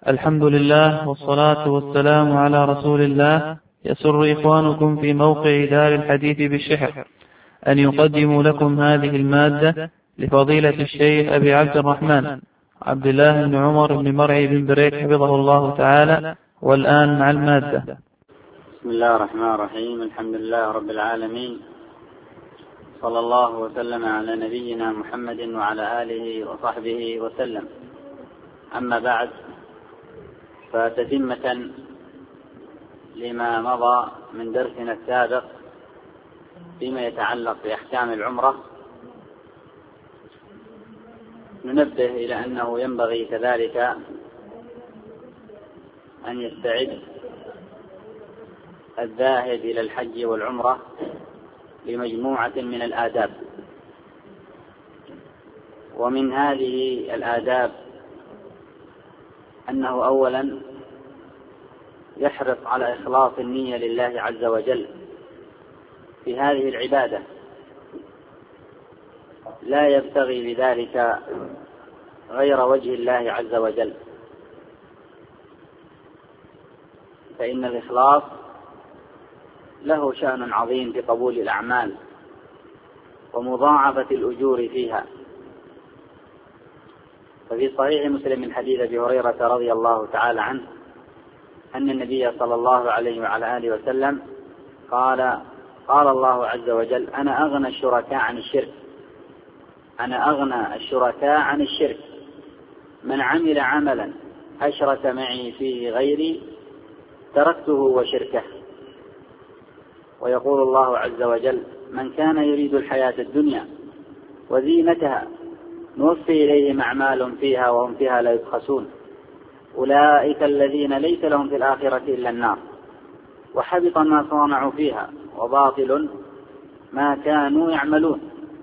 الحمد لله والصلاة والسلام على رسول الله. يسر إخوانكم في موقع دار الحديث بالشحر أن يقدموا لكم هذه المادة لفضيلة الشيخ أبي عبد الرحمن عبد الله بن عمر بن مرعي بن بريك حفظه الله تعالى. والآن مع المادة. بسم الله الرحمن الرحيم. الحمد لله رب العالمين، صلى الله وسلم على نبينا محمد وعلى آله وصحبه وسلم. أما بعد، فتتمة لما مضى من درسنا السابق فيما يتعلق بأحكام العمرة، ننبه إلى أنه ينبغي كذلك أن يستعد الذاهب إلى الحج والعمرة بمجموعة من الآداب. ومن هذه الآداب أنه أولا يحرص على إخلاص النية لله عز وجل في هذه العبادة، لا يبتغي بذلك غير وجه الله عز وجل، فإن الإخلاص له شأن عظيم في قبول الأعمال ومضاعفة الأجور فيها. ففي صحيح مسلم من حديث أبي هريرة رضي الله تعالى عنه أن النبي صلى الله عليه وعلى آله وسلم قال الله عز وجل: أنا أغنى الشركاء عن الشرك، أنا أغنى الشركاء عن الشرك، من عمل عملا أشرك معي فيه غيري تركته وشركه. ويقول الله عز وجل: من كان يريد الحياة الدنيا وزينتها نوفي إليهم أعمالهم فيها وهم فيها لا يبخسون، أولئك الذين ليس لهم في الآخرة إلا النار، وحبط ما صنعوا فيها وباطل ما كانوا يعملون.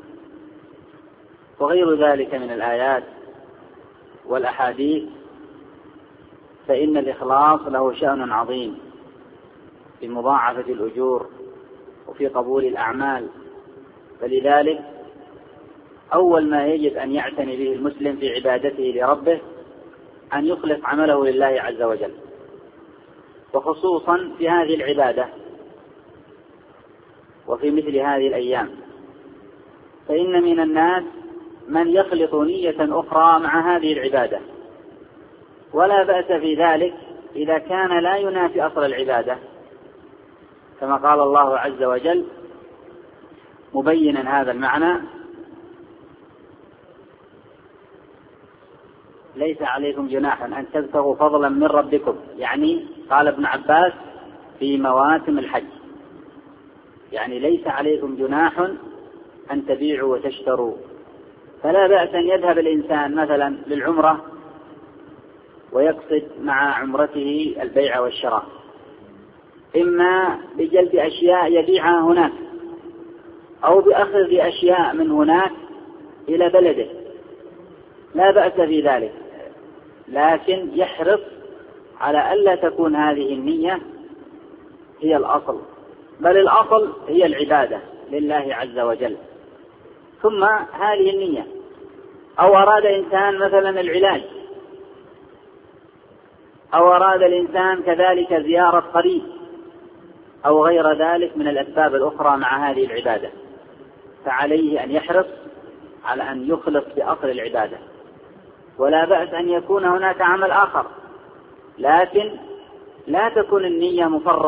وغير ذلك من الآيات والأحاديث، فإن الإخلاص له شأن عظيم في مضاعفة الأجور وفي قبول الأعمال. فلذلك أول ما يجب أن يعتني به المسلم في عبادته لربه أن يخلص عمله لله عز وجل، وخصوصا في هذه العبادة وفي مثل هذه الأيام، فإن من الناس من يخلط نية أخرى مع هذه العبادة، ولا بأس في ذلك إذا كان لا ينافي أصل العبادة، كما قال الله عز وجل مبينا هذا المعنى: ليس عليكم جناح أن تبتغوا فضلا من ربكم. يعني قال ابن عباس في مواسم الحج، يعني ليس عليكم جناح أن تبيعوا وتشتروا. فلا بأس أن يذهب الإنسان مثلا للعمرة ويقصد مع عمرته البيع والشراء، إما بجلب أشياء يبيعها هناك أو بأخذ أشياء من هناك إلى بلده، لا بأس في ذلك، لكن يحرص على ألا تكون هذه النية هي الأصل، بل الأصل هي العبادة لله عز وجل، ثم هذه النية. أو أراد إنسان مثلا العلاج، أو أراد الإنسان كذلك زيارة قريب أو غير ذلك من الأسباب الأخرى مع هذه العبادة، فعليه أن يحرص على أن يخلص بأصل العبادة. ولا بأس أن يكون هناك عمل آخر، لكن لا تكون النية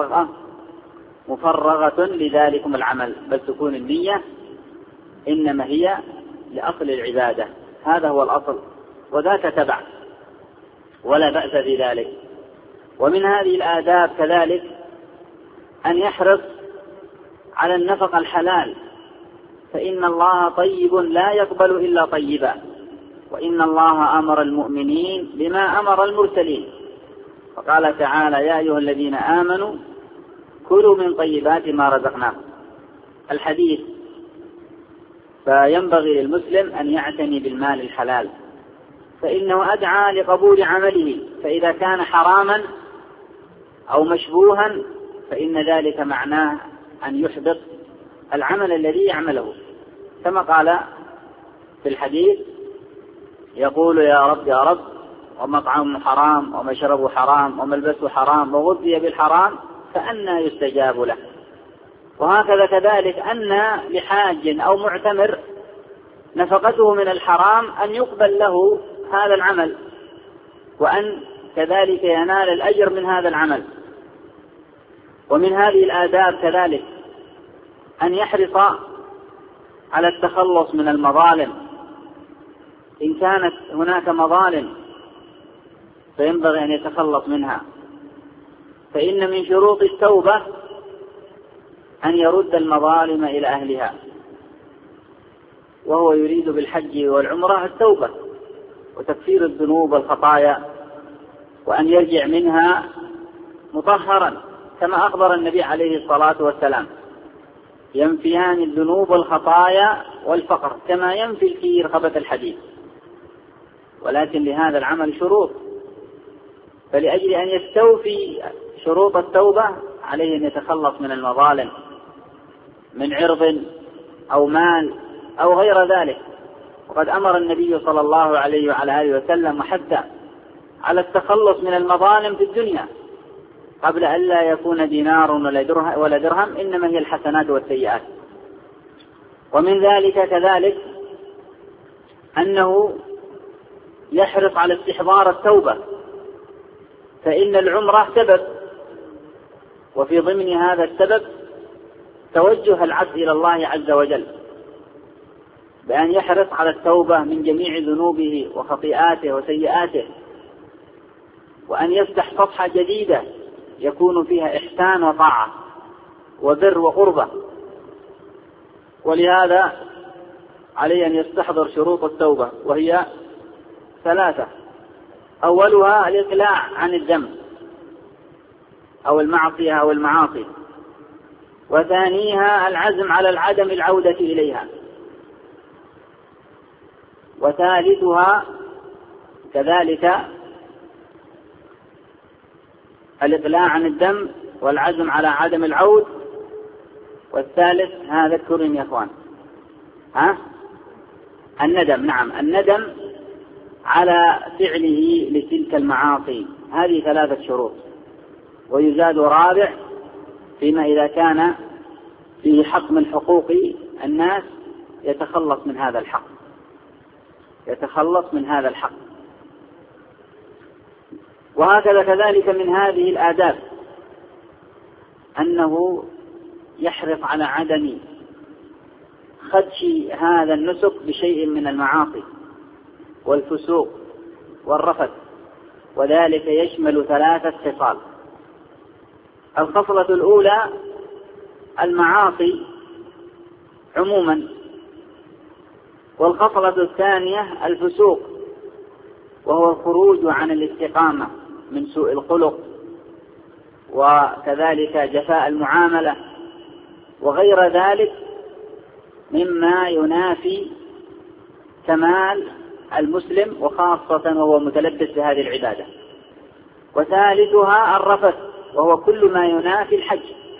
مفرغة لذلكم العمل، بل تكون النية إنما هي لأصل العبادة، هذا هو الأصل، وذاك تبع، ولا بأس في ذلك. ومن هذه الآداب كذلك أن يحرص على النفقة الحلال، فإن الله طيب لا يقبل إلا طيبا، وإن الله أمر المؤمنين بما أمر المرسلين، فقال تعالى: يا أيها الذين آمنوا كلوا من طيبات ما رزقناكم، الحديث. فينبغي للمسلم أن يعتني بالمال الحلال، فإنه أدعى لقبول عمله، فإذا كان حراما أو مشبوها فإن ذلك معناه أن يحبط العمل الذي يعمله، كما قال في الحديث: يقول: يا رب يا رب ومطعمه حرام ومشربه حرام وملبسه حرام وغذي بالحرام فأنى يستجاب له. وهكذا كذلك أن لحاج أو معتمر نفقته من الحرام أن يقبل له هذا العمل، وأن كذلك ينال الأجر من هذا العمل. ومن هذه الآداب كذلك أن يحرص على التخلص من المظالم، إن كانت هناك مظالم فينبغي أن يتخلص منها، فإن من شروط التوبة أن يرد المظالم إلى أهلها، وهو يريد بالحج والعمرة التوبة وتكفير الذنوب والخطايا، وأن يرجع منها مطهرا كما أخبر النبي عليه الصلاة والسلام: ينفيان الذنوب والخطايا والفقر كما ينفي الكير خبث الحديد. ولكن لهذا العمل شروط، فلأجل أن يستوفي شروط التوبة عليه أن يتخلص من المظالم من عرض أو مال أو غير ذلك. وقد أمر النبي صلى الله عليه وعلى آله وسلم وحتى على التخلص من المظالم في الدنيا قبل أن لا يكون دينار ولا درهم، إنما هي الحسنات والسيئات. ومن ذلك كذلك أنه يحرص على استحضار التوبة، فإن العمرة سبب، وفي ضمن هذا السبب توجه العبد إلى الله عز وجل بأن يحرص على التوبة من جميع ذنوبه وخطيئاته وسيئاته، وأن يفتح صفحة جديدة يكون فيها إحسان وطاعة وبر وقربة. ولهذا عليه أن يستحضر شروط التوبة، وهي 3: أولها الإقلاع عن الذنب أو المعصية أو المعاصي، وثانيها العزم على العدم العودة إليها، وثالثها كذلك الإقلاع عن الذنب والعزم على عدم العود، والثالث هذا ذكرهم يا أخوان الندم. نعم، الندم على فعله لتلك المعاصي. هذه 3 شروط، ويزاد رابع فيما إذا كان فيه حق من حقوق الناس يتخلص من هذا الحق، يتخلص من هذا الحق. وهكذا كذلك من هذه الآداب أنه يحرص على عدم خدش هذا النسك بشيء من المعاصي والفسوق والرفث، وذلك يشمل 3 خصال. الخصلة الأولى المعاصي عموما، والخصلة الثانية الفسوق، وهو الخروج عن الاستقامة من سوء الخلق وكذلك جفاء المعاملة وغير ذلك مما ينافي كمال المسلم، وخاصة وهو متلبس بهذه العبادة. وثالثها الرفث، وهو كل ما ينافي الحج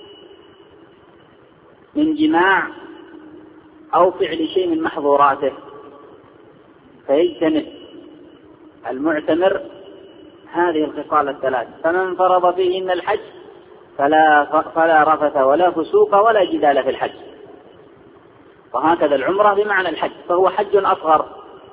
من جماع أو فعل شيء من محظوراته، فيجتنب المعتمر هذه الخصال 3. فمن فرض فيهن الحج فلا رفث ولا فسوق ولا جدال في الحج. وهكذا العمرة بمعنى الحج، فهو حج أصغر.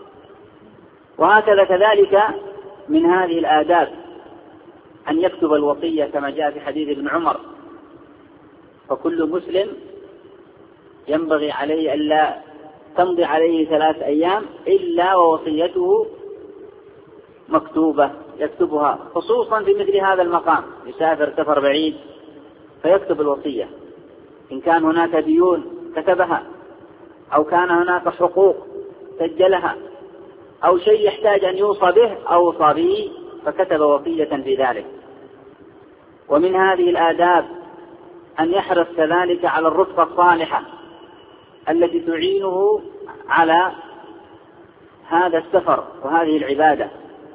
وهكذا كذلك من هذه الآداب أن يكتب الوصية كما جاء في حديث ابن عمر: فكل مسلم ينبغي عليه ألا تمضي عليه 3 أيام إلا ووصيته مكتوبة يكتبها، خصوصا في مثل هذا المقام، يسافر سفر بعيد فيكتب الوصية. إن كان هناك ديون كتبها، أو كان هناك حقوق سجلها، أو شيء يحتاج أن يوصى به أوصى به فكتب وصية في ذلك. ومن هذه الآداب أن يحرص كذلك على الرفقة الصالحة التي تعينه على هذا السفر وهذه العبادة.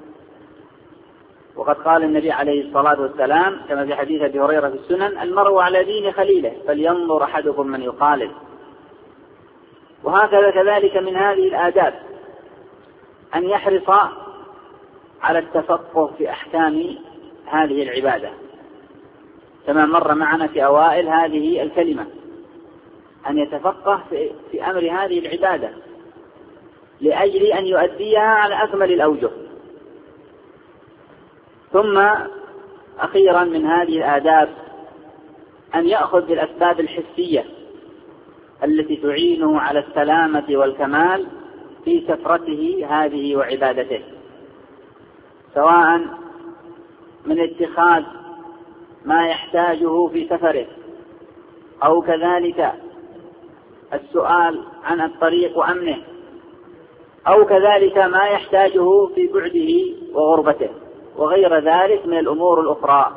وقد قال النبي عليه الصلاة والسلام كما في حديث أبي هريرة في السنن: المرء على دين خليله فلينظر أحدكم من يخالف. وهكذا كذلك من هذه الآداب أن يحرص على التفقه في أحكام هذه العبادة، كما مر معنا في أوائل هذه الكلمة، أن يتفقه في أمر هذه العبادة لأجل أن يؤديها على أكمل الأوجه. ثم أخيرا من هذه الآداب أن يأخذ بالأسباب الحسية التي تعينه على السلامة والكمال في سفرته هذه وعبادته، سواء من اتخاذ ما يحتاجه في سفره، أو كذلك السؤال عن الطريق وأمنه، أو كذلك ما يحتاجه في بعده وغربته، وغير ذلك من الأمور الأخرى.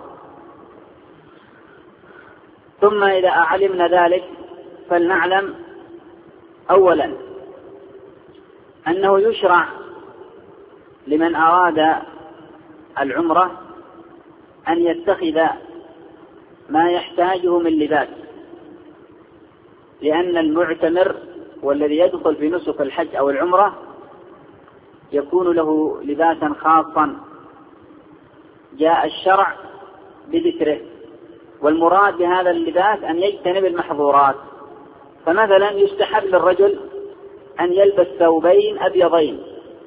ثم إذا علمنا ذلك فلنعلم أولا أنه يشرع لمن أراد العمرة أن يتخذ ما يحتاجه من لباس، لأن المعتمر والذي يدخل في نسك الحج أو العمرة يكون له لباسا خاصا جاء الشرع بذكره، والمراد بهذا اللباس أن يجتنب المحظورات. فمثلا يستحب للرجل أن يلبس ثوبين أبيضين،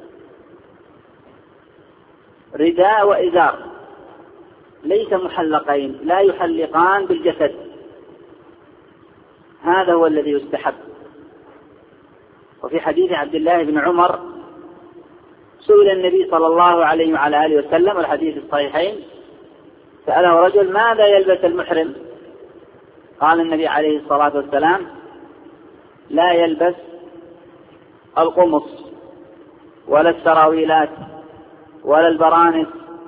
رداء وإزار، ليس محلقين، لا يحلقان بالجسد، هذا هو الذي يستحب. وفي حديث عبد الله بن عمر سئل النبي صلى الله عليه وعلى آله وسلم، والحديث الصحيحين، سأله رجل ماذا يلبس المحرم؟ قال النبي عليه الصلاة والسلام لا يلبس القمص ولا السراويلات ولا البرانس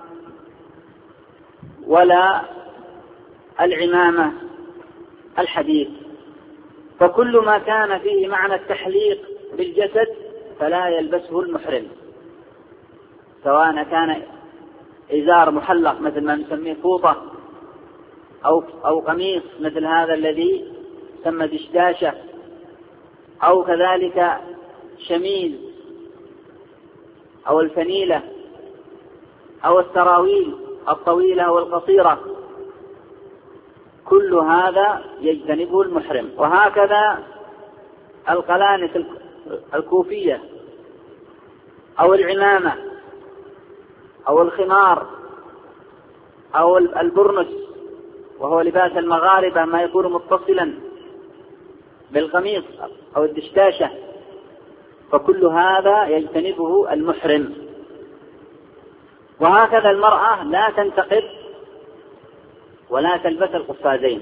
ولا العمامة الحديث، فكل ما كان فيه معنى التحليق بالجسد فلا يلبسه المحرم، سواء كان إزار محلق مثل ما نسميه فوطة، أو قميص مثل هذا الذي يسمى دشداشة، أو كذلك شميل أو الفنيلة أو السراويل الطويلة والقصيرة، كل هذا يجتنبه المحرم. وهكذا القلانس الكوفية أو العمامة أو الخمار أو البرنس، وهو لباس المغاربة ما يكون متصلا بالقميص أو الدشداشة، فكل هذا يجتنبه المحرم. وهكذا المرأة لا تنتقب ولا تلبس القفازين.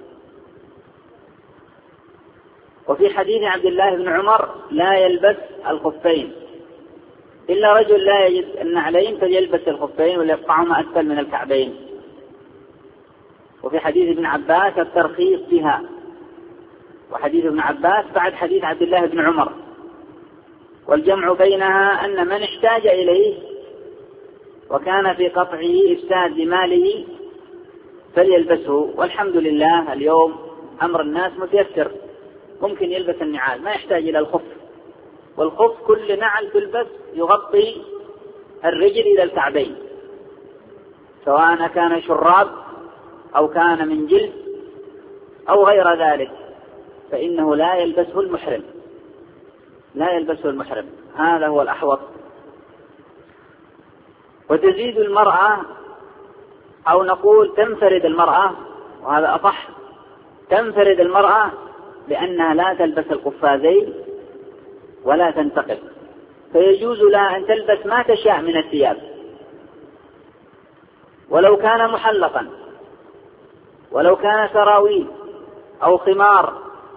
وفي حديث عبد الله بن عمر لا يلبس الخفين إلا رجل لا يجد النعلين فليلبس الخفين وليقطعهما أسفل من الكعبين. وفي حديث ابن عباس الترخيص بها، وحديث ابن عباس بعد حديث عبد الله بن عمر، والجمع بينها أن من احتاج إليه وكان في قطعه إفساد لماله فليلبسه. والحمد لله اليوم أمر الناس متيسر، ممكن يلبس النعال ما يحتاج إلى الخف، والخف كل نعل تلبس يغطي الرجل إلى الكعبين، سواء كان شراب أو كان من جلد أو غير ذلك، فإنه لا يلبسه المحرم، لا يلبسه المحرم، هذا هو الأحوط. وتزيد المرأة، أو نقول تنفرد المرأة، وهذا أصح، تنفرد المرأة بأنها لا تلبس القفازين ولا تنتقب، فيجوز لها أن تلبس ما تشاء من الثياب ولو كان محلقا، ولو كان سراويل أو خمار،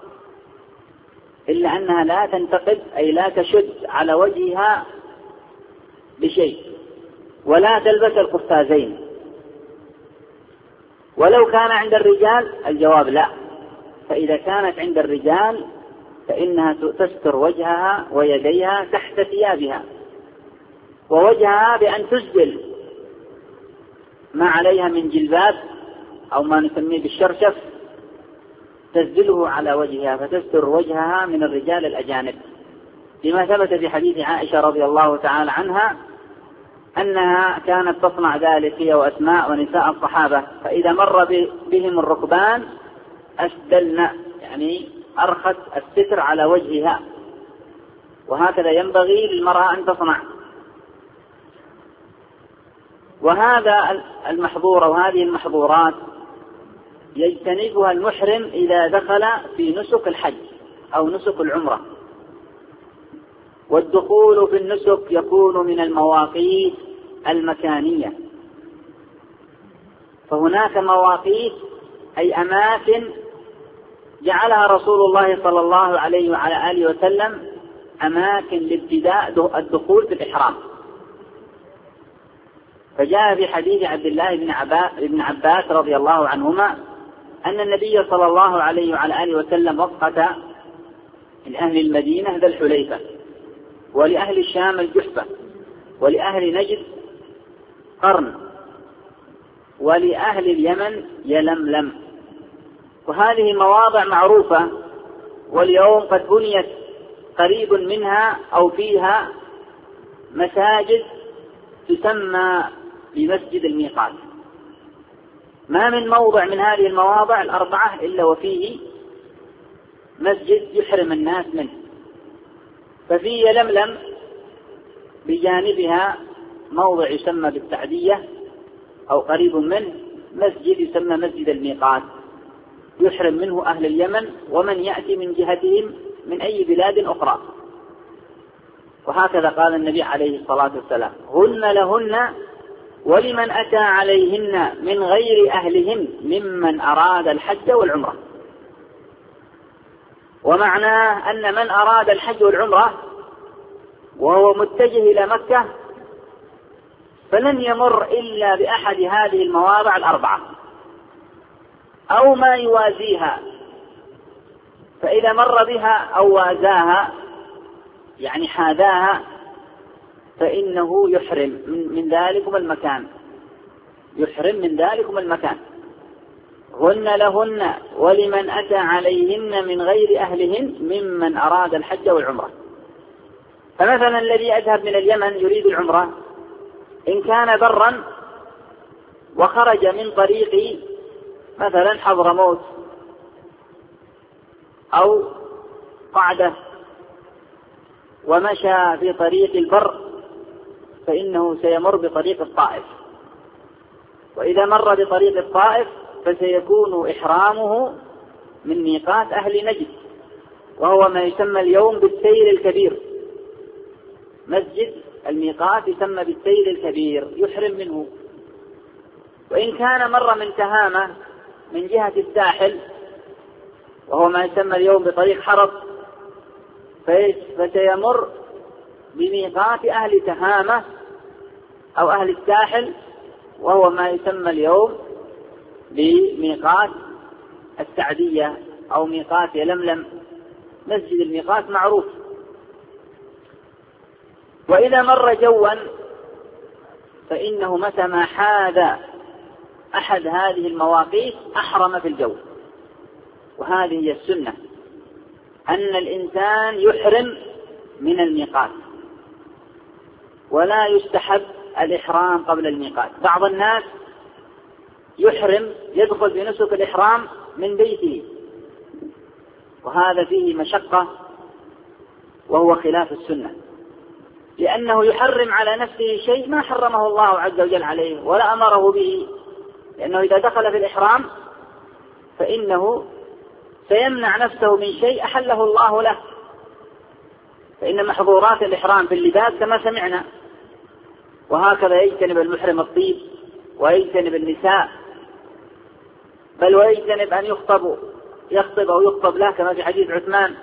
إلا أنها لا تنتقب، أي لا تشد على وجهها بشيء، ولا تلبس القفازين. ولو كان عند الرجال الجواب لا، فإذا كانت عند الرجال فإنها تستر وجهها ويديها تحت ثيابها، ووجهها بأن تسدل ما عليها من جلباب أو ما نسميه بالشرشف، تسدله على وجهها فتستر وجهها من الرجال الأجانب، لما ثبت في حديث عائشة رضي الله تعالى عنها أنها كانت تصنع ذلك هي وأسماء ونساء الصحابة، فإذا مر بهم الركبان أسدلن، يعني أرخت الستر على وجهها، وهكذا ينبغي للمرأة أن تصنع. وهذا المحظور أو هذه المحظورات يجتنبها المحرم إذا دخل في نسك الحج أو نسك العمرة. والدخول في النسك يكون من المواقيت المكانية، فهناك مواقيت أي أماكن جعلها رسول الله صلى الله عليه وعلى آله وسلم أماكن لابتداء الدخول في الإحرام. فجاء في حديث عبد الله بن عباس رضي الله عنهما أن النبي صلى الله عليه وعلى آله وسلم وقت لأهل المدينة ذا الحليفة، ولأهل الشام الجحفة، ولأهل نجد قرن، ولأهل اليمن يلملم. وهذه مواضع معروفة، واليوم قد بنيت قريب منها أو فيها مساجد تسمى بمسجد الميقات. ما من موضع من هذه المواضع الأربعة إلا وفيه مسجد يحرم الناس منه. ففي يلملم بجانبها موضع يسمى بالسعدية أو قريب منه مسجد يسمى مسجد الميقات، يحرم منه أهل اليمن ومن يأتي من جهتهم من أي بلاد أخرى. وهكذا قال النبي عليه الصلاة والسلام: هن لهن ولمن أتى عليهن من غير أهلهن ممن أراد الحج والعمرة. ومعناه أن من أراد الحج والعمرة وهو متجه إلى مكة فلن يمر إلا بأحد هذه المواضع الأربعة أو ما يوازيها، فإذا مر بها أو وازاها يعني حاذاها فإنه يحرم من ذلكم المكان، يحرم من ذلكم المكان. هن لهن ولمن أتى عليهن من غير أهلهن ممن أراد الحج والعمرة. فمثلا الذي يذهب من اليمن يريد العمرة إن كان برا وخرج من طريق مثلا حضرموت أو قعدة ومشى في طريق البر فإنه سيمر بطريق الطائف، وإذا مر بطريق الطائف فسيكون إحرامه من ميقات أهل نجد، وهو ما يسمى اليوم بالسير الكبير. مسجد الميقات يسمى بالسير الكبير يحرم منه. وإن كان مر من تهامة من جهة الساحل وهو ما يسمى اليوم بطريق حرب فسيمر بميقات أهل تهامة أو أهل الساحل وهو ما يسمى اليوم بميقات السعدية أو ميقات يلملم. مسجد الميقات معروف. وإذا مر جوا فإنه متى ما حاذ أحد هذه المواقيت أحرم في الجو. وهذه هي السنة، أن الإنسان يحرم من الميقات ولا يستحب الإحرام قبل الميقات. بعض الناس يحرم يدخل بنسك الإحرام من بيته، وهذا فيه مشقة وهو خلاف السنة، لأنه يحرم على نفسه شيء ما حرمه الله عز وجل عليه ولا أمره به، لأنه إذا دخل في الإحرام فإنه سيمنع نفسه من شيء أحله الله له. فإن محظورات الإحرام في اللباس كما سمعنا، وهكذا يجتنب المحرم الطيب ويجتنب النساء، بل ويجتنب أن يخطب أو يخطب له كما في حديث عثمان.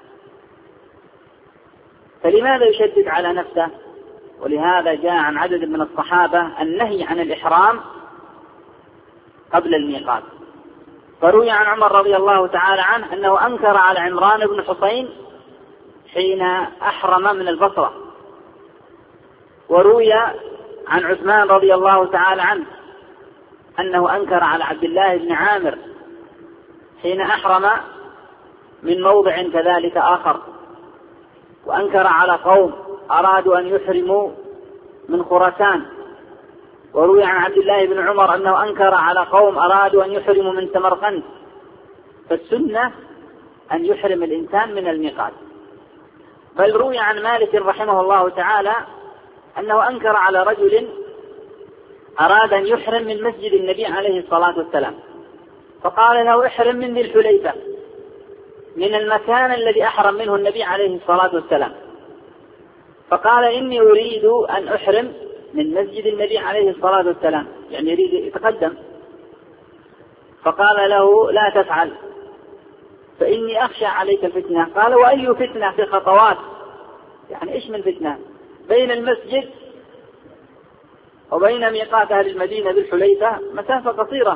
فلماذا يشدد على نفسه؟ ولهذا جاء عن عدد من الصحابة النهي عن الإحرام قبل الميقات. فروي عن عمر رضي الله تعالى عنه أنه أنكر على عمران بن حسين حين أحرم من البصرة. وروي عن عثمان رضي الله تعالى عنه أنه أنكر على عبد الله بن عامر حين أحرم من موضع كذلك آخر. وأنكر على قوم أرادوا أن يحرموا من خراسان. وروي عن عبد الله بن عمر أنه أنكر على قوم أرادوا أن يحرموا من سمرقند. فالسنة أن يحرم الإنسان من الميقات. بل روي عن مالك رحمه الله تعالى أنه أنكر على رجل أراد أن يحرم من مسجد النبي عليه الصلاة والسلام، فقال له احرم من ذي الحليفة، من المكان الذي أحرم منه النبي عليه الصلاة والسلام. فقال إني أريد أن أحرم من مسجد النبي عليه الصلاة والسلام، يعني يريد يتقدم. فقال له لا تفعل فإني أخشى عليك الفتنة. قال وأي فتنة؟ في خطوات، يعني إيش من فتنة؟ بين المسجد وبين ميقات أهل المدينة بالحليفة مسافة قصيرة.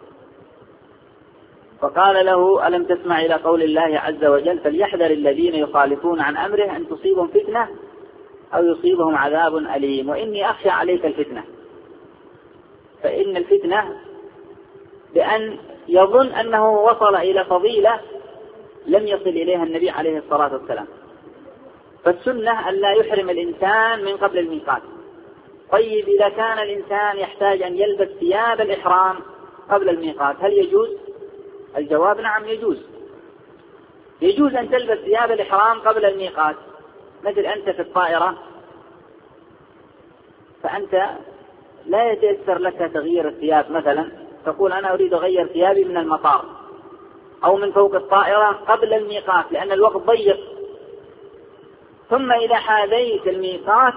فقال له ألم تسمع إلى قول الله عز وجل فليحذر الذين يخالفون عن أمره أن تصيبهم فتنة أو يصيبهم عذاب أليم، وإني أخشى عليك الفتنة. فإن الفتنة بأن يظن أنه وصل إلى فضيلة لم يصل إليها النبي عليه الصلاة والسلام. فالسنة أن لا يحرم الإنسان من قبل الميقات. طيب إذا كان الإنسان يحتاج أن يلبس ثياب الإحرام قبل الميقات هل يجوز؟ الجواب نعم يجوز. يجوز أن تلبس ثياب الإحرام قبل الميقات. مثل أنت في الطائرة فأنت لا يتيسر لك تغيير الثياب، مثلا تقول أنا أريد أغير ثيابي من المطار أو من فوق الطائرة قبل الميقات لأن الوقت ضيق، ثم إذا حاذيت الميقات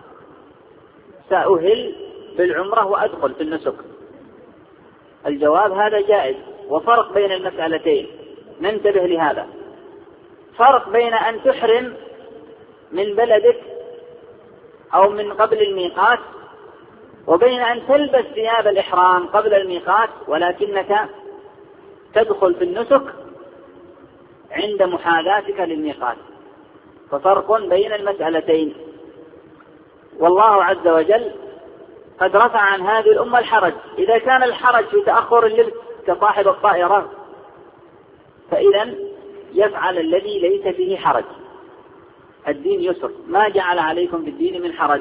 سأهل بالعمرة وأدخل في النسك. الجواب هذا جائز. وفرق بين المسألتين ننتبه لهذا، فرق بين أن تحرم من بلدك أو من قبل الميقات وبين أن تلبس ثياب الإحرام قبل الميقات ولكنك تدخل في النسك عند محاذاتك للميقات. ففرق بين المسألتين. والله عز وجل قد رفع عن هذه الأمة الحرج. إذا كان الحرج في تأخر اللبس كصاحب الطائرة فإذا يفعل الذي ليس فيه حرج. الدين يسر، ما جعل عليكم بالدين من حرج.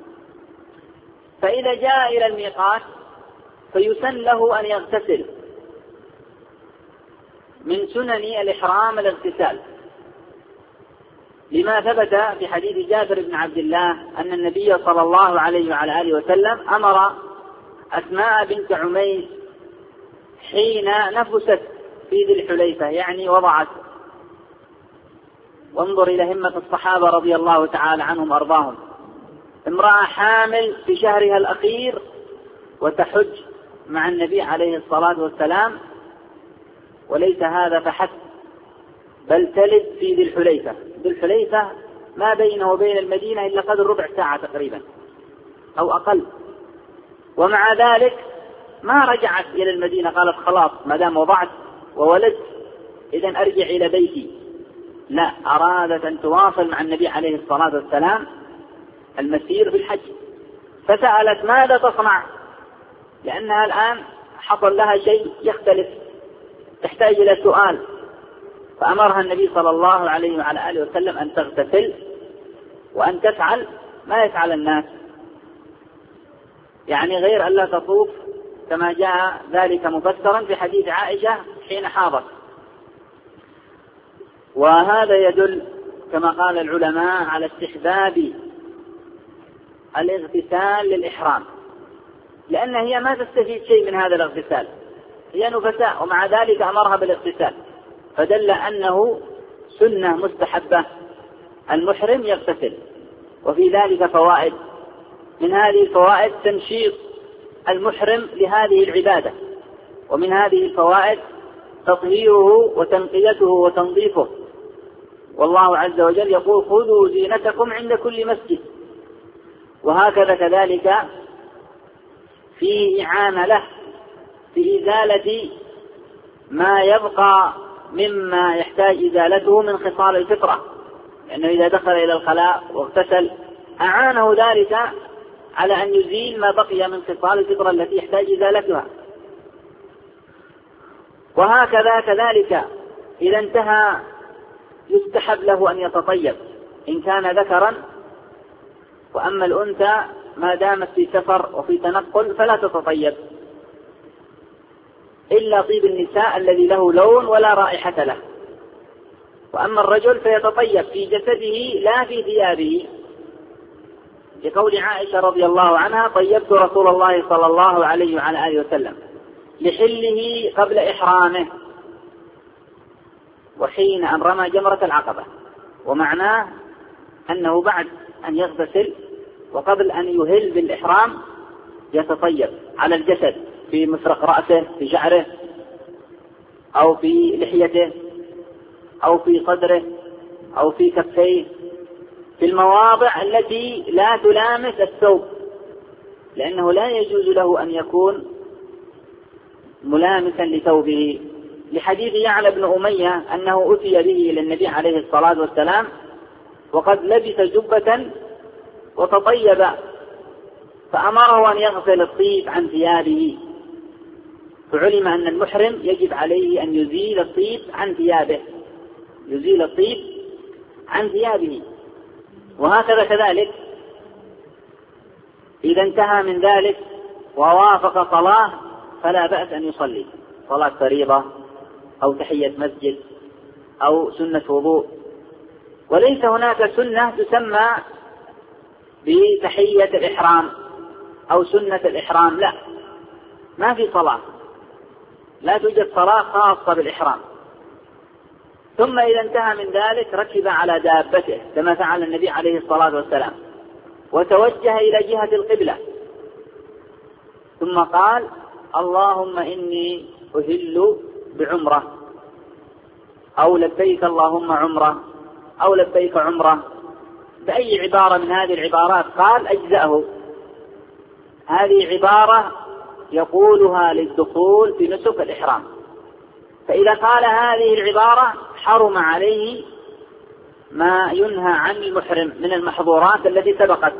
فإذا جاء إلى الميقات فيسن له أن يغتسل. من سنن الإحرام الاغتسال، لما ثبت في حديث جابر بن عبد الله أن النبي صلى الله عليه وعلى آله وسلم أمر أسماء بنت عميس حين نفست في ذي الحليفة، يعني وضعت. وانظر إلى همة الصحابة رضي الله تعالى عنهم وأرضاهم، امرأة حامل في شهرها الأخير وتحج مع النبي عليه الصلاة والسلام، وليس هذا فحسب بل تلد في ذي الحليفة. ذي الحليفة ما بينه وبين المدينة إلا قدر ربع ساعة تقريبا أو أقل، ومع ذلك ما رجعت إلى المدينة قالت خلاص ما دام وضعت وولدت إذن أرجع إلى بيتي. لا، أرادت أن تواصل مع النبي عليه الصلاة والسلام المسير في الحج. فسألت ماذا تصنع، لأنها الآن حصل لها شيء يختلف تحتاج إلى سؤال. فأمرها النبي صلى الله عليه وعلى آله وسلم أن تغتسل وأن تفعل ما يفعل الناس، يعني غير أن لا تطوف كما جاء ذلك مفسرا في حديث عائشة حين حاضت. وهذا يدل كما قال العلماء على استحباب الاغتسال للإحرام، لأن هي ما تستفيد شيء من هذا الاغتسال، هي نفساء ومع ذلك أمرها بالاغتسال، فدل أنه سنة مستحبة المحرم يغتسل. وفي ذلك فوائد، من هذه الفوائد تنشيط المحرم لهذه العبادة، ومن هذه الفوائد تطهيره وتنقيته وتنظيفه. والله عز وجل يقول خذوا زينتكم عند كل مسجد. وهكذا كذلك في إعانة له في إزالة ما يبقى مما يحتاج إزالته من خصال الفطرة، لأنه إذا دخل إلى الخلاء واغتسل أعانه ذلك على أن يزيل ما بقي من خصال الفطرة التي يحتاج إزالتها. وهكذا كذلك إذا انتهى يستحب له أن يتطيب إن كان ذكرا، وأما الأنثى ما دامت في سفر وفي تنقل فلا تتطيب إلا طيب النساء الذي له لون ولا رائحة له. وأما الرجل فيتطيب في جسده لا في ثيابه، لقول عائشة رضي الله عنها: طيبت رسول الله صلى الله عليه وعلى آله وسلم لحله قبل إحرامه وحين أن رمى جمرة العقبة. ومعناه أنه بعد أن يغتسل وقبل أن يهل بالإحرام يتطيب على الجسد، في مفرق رأسه، في شعره، أو في لحيته، أو في صدره، أو في كفيه، في المواضع التي لا تلامس الثوب، لأنه لا يجوز له أن يكون ملامسا لثوبه، لحديث يعلى بن أمية أنه أتي به إلى النبي عليه الصلاة والسلام وقد لبس جبة وتطيب، فأمره أن يغسل الطيب عن ثيابه، فعلم أن المحرم يجب عليه أن يزيل الطيب عن ثيابه، يزيل الطيب عن ثيابه. وهكذا كذلك إذا انتهى من ذلك ووافق صلاة فلا بأس أن يصلي صلاة فريضة أو تحية مسجد أو سنة وضوء. وليس هناك سنة تسمى بتحية الإحرام أو سنة الإحرام، لا، ما في صلاة، لا توجد صلاة خاصة بالإحرام. ثم إذا انتهى من ذلك ركب على دابته كما فعل النبي عليه الصلاة والسلام وتوجه إلى جهة القبلة، ثم قال: اللهم إني أهل بعمرة، أو لبيك اللهم عمرة، أو لبيك عمرة، بأي عبارة من هذه العبارات قال أجزأه. هذه عبارة يقولها للدخول في نسك الإحرام، فإذا قال هذه العبارة حرم عليه ما ينهى عن المحرم من المحظورات التي سبقت.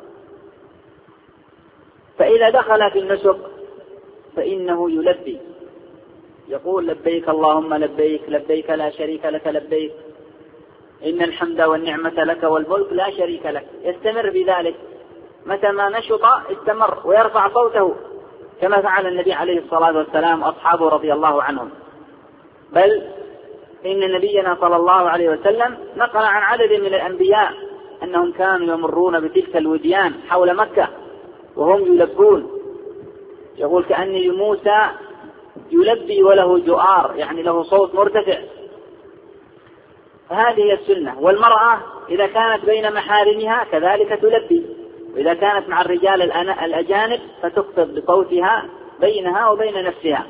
فإذا دخل في النسك فإنه يلبي، يقول: لبيك اللهم لبيك، لبيك لا شريك لك لبيك، إن الحمد والنعمة لك والملك لا شريك لك. يستمر بذلك، متى ما نشط استمر ويرفع صوته كما فعل النبي عليه الصلاة والسلام وأصحابه رضي الله عنهم. بل إن نبينا صلى الله عليه وسلم نقل عن عدد من الأنبياء أنهم كانوا يمرون بتلك الوديان حول مكة وهم يلبون، يقول: كأني موسى يلبي وله جؤار، يعني له صوت مرتفع. فهذه هي السنة. والمرأة إذا كانت بين محارمها كذلك تلبي، وإذا كانت مع الرجال الأجانب فتخفض بصوتها بينها وبين نفسها.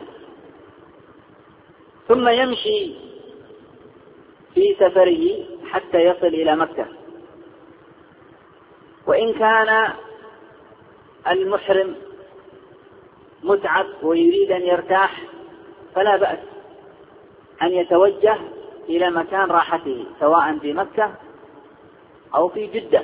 ثم يمشي في سفره حتى يصل إلى مكة. وإن كان المحرم متعب ويريد أن يرتاح فلا بأس أن يتوجه إلى مكان راحته سواء في مكة أو في جدة،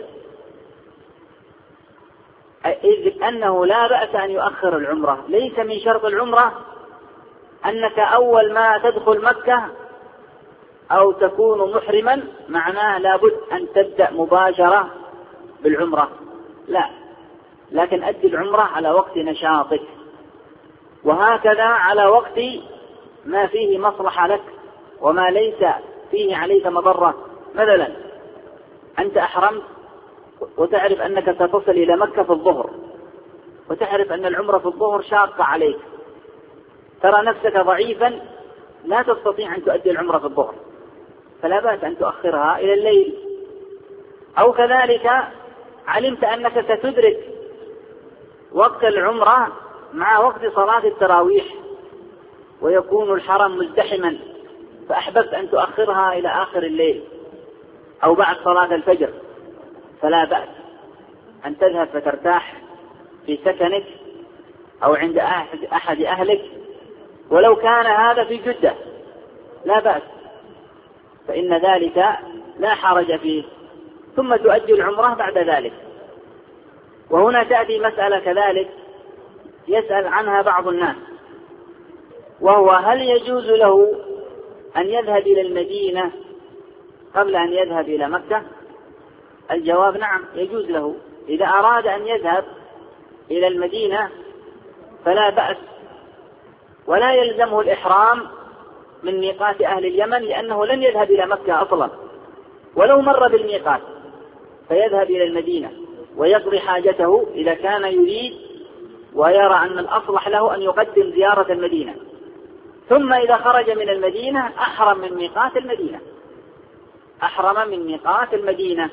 إذ أنه لا بأس أن يؤخر العمرة. ليس من شرط العمرة أنك أول ما تدخل مكة أو تكون محرما معناه لابد أن تبدأ مباشرة بالعمرة، لا، لكن أدي العمرة على وقت نشاطك، وهكذا على وقت ما فيه مصلحة لك وما ليس فيه عليك مضرة. مثلا أنت أحرمت وتعرف أنك ستصل إلى مكة في الظهر، وتعرف أن العمرة في الظهر شاقة عليك، ترى نفسك ضعيفا لا تستطيع أن تؤدي العمرة في الظهر، فلا بأس أن تؤخرها إلى الليل. أو كذلك علمت أنك ستدرك وقت العمرة مع وقت صلاة التراويح ويكون الحرم مزدحما، فأحببت أن تؤخرها إلى آخر الليل أو بعد صلاة الفجر، فلا بأس أن تذهب فترتاح في سكنك أو عند أحد أهلك، ولو كان هذا في جدة لا بأس، فإن ذلك لا حرج فيه، ثم تؤدي العمرة بعد ذلك. وهنا تأتي مسألة كذلك يسأل عنها بعض الناس، وهو: هل يجوز له أن يذهب إلى المدينة قبل أن يذهب إلى مكة؟ الجواب: نعم، يجوز له إذا أراد أن يذهب إلى المدينة فلا بأس، ولا يلزمه الإحرام من ميقات أهل اليمن، لأنه لن يذهب إلى مكة أصلا، ولو مر بالميقات فيذهب إلى المدينة ويقضي حاجته إذا كان يريد ويرى أن الأصلح له أن يقدم زيارة المدينة. ثم إذا خرج من المدينة أحرم من ميقات المدينة، أحرم من ميقات المدينة،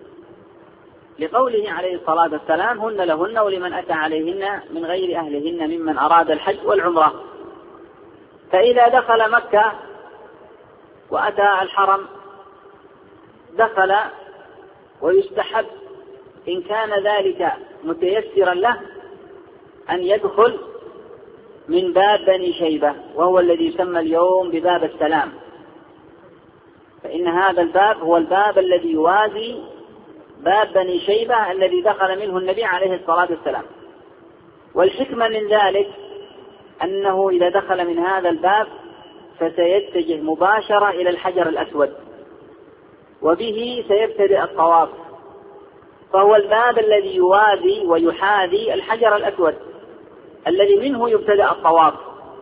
لقوله عليه الصلاة والسلام: هن لهن ولمن أتى عليهن من غير أهلهن ممن أراد الحج والعمرة. فإذا دخل مكة وأتى الحرم دخل، ويستحب إن كان ذلك متيسرا له أن يدخل من باب بني شيبة، وهو الذي يسمى اليوم بباب السلام، فإن هذا الباب هو الباب الذي يوازي باب بني شيبة الذي دخل منه النبي عليه الصلاة والسلام. والحكمة من ذلك أنه إذا دخل من هذا الباب فسيتجه مباشرة إلى الحجر الأسود، وبه سيبتدئ الطواف، فهو الباب الذي يوازي ويحاذي الحجر الأسود الذي منه يبتدأ الطواف.